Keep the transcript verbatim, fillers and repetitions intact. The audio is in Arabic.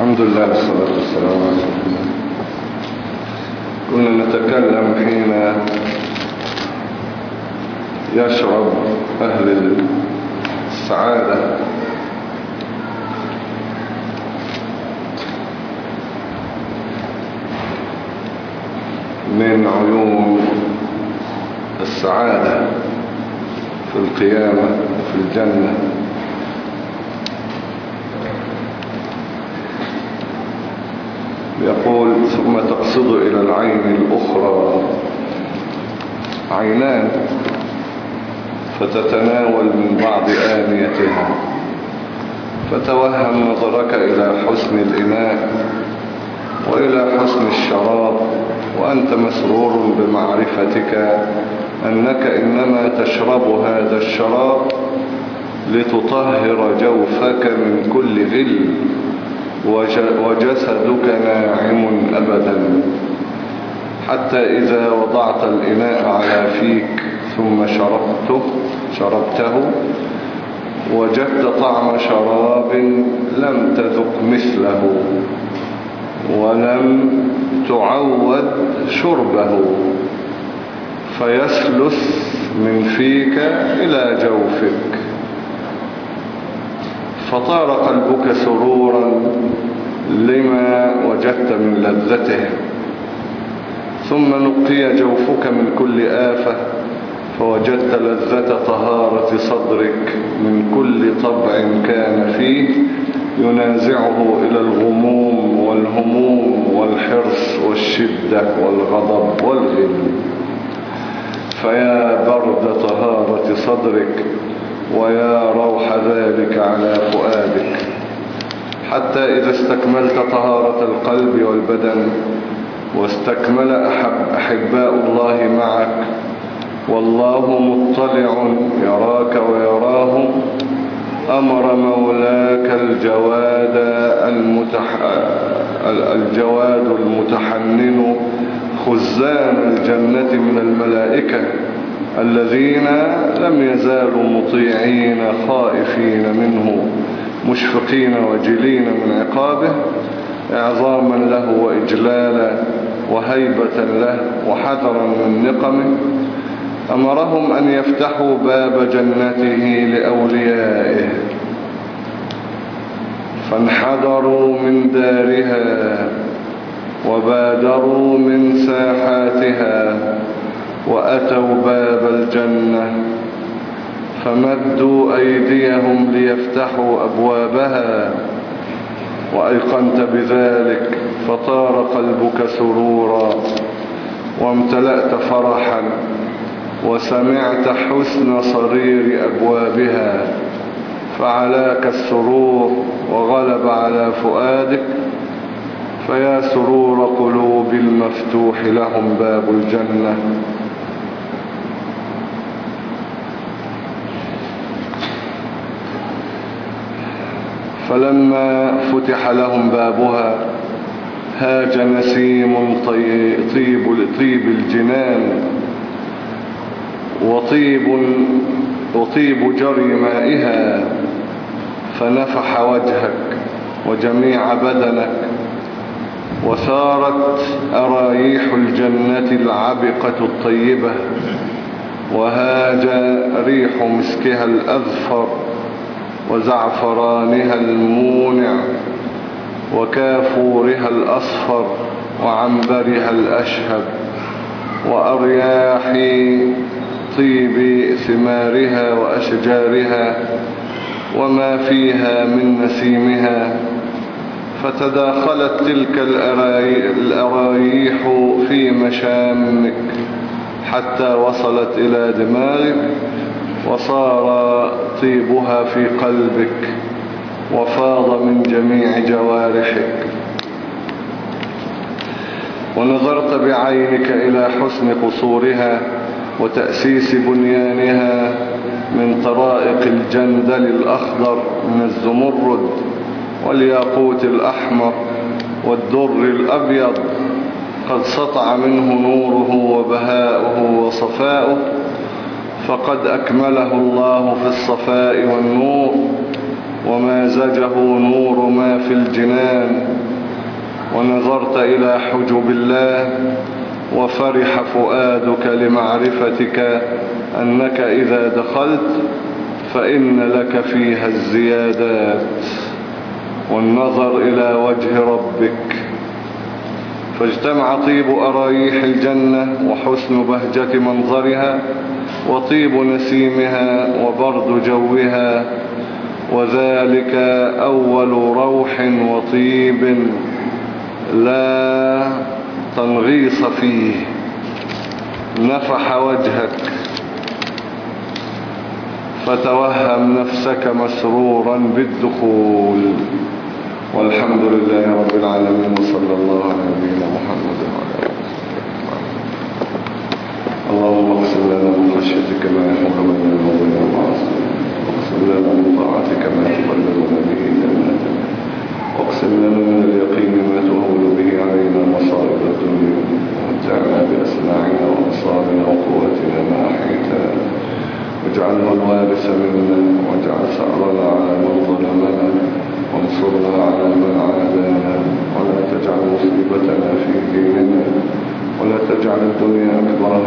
الحمد لله والصلاة والسلام على رسول الله. كنا نتكلم حين يشرب أهل السعادة من عيون السعادة في القيامة وفي الجنة. يقول: ثم تقصد إلى العين الأخرى عينان فتتناول من بعض آنيتها، فتوهم نظرك إلى حسن الإناء وإلى حسن الشراب، وأنت مسرور بمعرفتك أنك إنما تشرب هذا الشراب لتطهر جوفك من كل غل، وجسدك ناعم أبدا، حتى إذا وضعت الإناء على فيك ثم شربته شربته وجدت طعم شراب لم تذق مثله ولم تعود شربه، فيسلس من فيك إلى جوفك، فطار قلبك سرورا لما وجدت من لذته، ثم نقي جوفك من كل آفة، فوجدت لذة طهارة صدرك من كل طبع كان فيه ينازعه إلى الغموم والهموم والحرص والشدة والغضب والغل. فيا برد طهارة صدرك ويا روح ذلك على فؤادك، حتى إذا استكملت طهارة القلب والبدن واستكمل أحب أحباء الله معك، والله مطلع يراك ويراهم، أمر مولاك الجواد المتح... الجواد المتحنن خزان الجنة من الملائكة الذين لم يزالوا مطيعين خائفين منه مشفقين وجلين من عقابه، إعظاما له وإجلالا وهيبة له وحذرا من نقمه، أمرهم أن يفتحوا باب جنته لأوليائه، فانحدروا من دارها وبادروا من ساحاتها وأتوا باب الجنة، فمدوا أيديهم ليفتحوا أبوابها، وأيقنت بذلك فطار قلبك سرورا وامتلأت فرحا، وسمعت حسن صرير أبوابها، فعلاك السرور وغلب على فؤادك. فيا سرور قلوب المفتوح لهم باب الجنة، فلما فتح لهم بابها هاج نسيم طيب طيب الجنان وطيب وطيب جري مائها، فنفح وجهك وجميع بدنك، وثارت أرايح الجنة العبقة الطيبة، وهاج ريح مسكها الأذفر وزعفرانها المونع وكافورها الأصفر وعنبرها الأشهب، وأرياح طيب ثمارها وأشجارها وما فيها من نسيمها، فتداخلت تلك الأرايح في مشامك حتى وصلت إلى دماغك، وصار طيبها في قلبك وفاض من جميع جوارحك، ونظرت بعينك إلى حسن قصورها وتأسيس بنيانها من طرائق الجندل الأخضر من الزمرد والياقوت الأحمر والدر الأبيض، قد سطع منه نوره وبهاؤه وصفاؤه، فقد أكمله الله في الصفاء والنور، ومازجه نور ما في الجنان، ونظرت إلى حجب الله وفرح فؤادك لمعرفتك أنك إذا دخلت فإن لك فيها الزيادات والنظر إلى وجه ربك. فاجتمع طيب أرايح الجنة وحسن بهجة منظرها وطيب نسيمها وبرد جوها، وذلك أول روح وطيب لا تنغيص فيه نفح وجهك، فتوهم نفسك مسرورا بالدخول. والحمد لله رب العالمين، وصلى الله على نبينا محمد وعلى آله وصحبه. اللهم اغفر لنا من خشيتك ما يحول بيننا وبين معاصيك، واغفر لنا من طاعتك ما تبلغنا به جنتك، واقسم لنا من اليقين ما تهون به علينا مصائب الدنيا، ومتعنا بأسماعنا وأبصارنا وقوتنا ما أحييتنا، واجعله الوارث منا، واجعل ثأرنا على من ظلمنا، وانصرنا على من عادانا، ولا تجعل مصيبتنا في ديننا، ولا تجعل الدنيا أكبر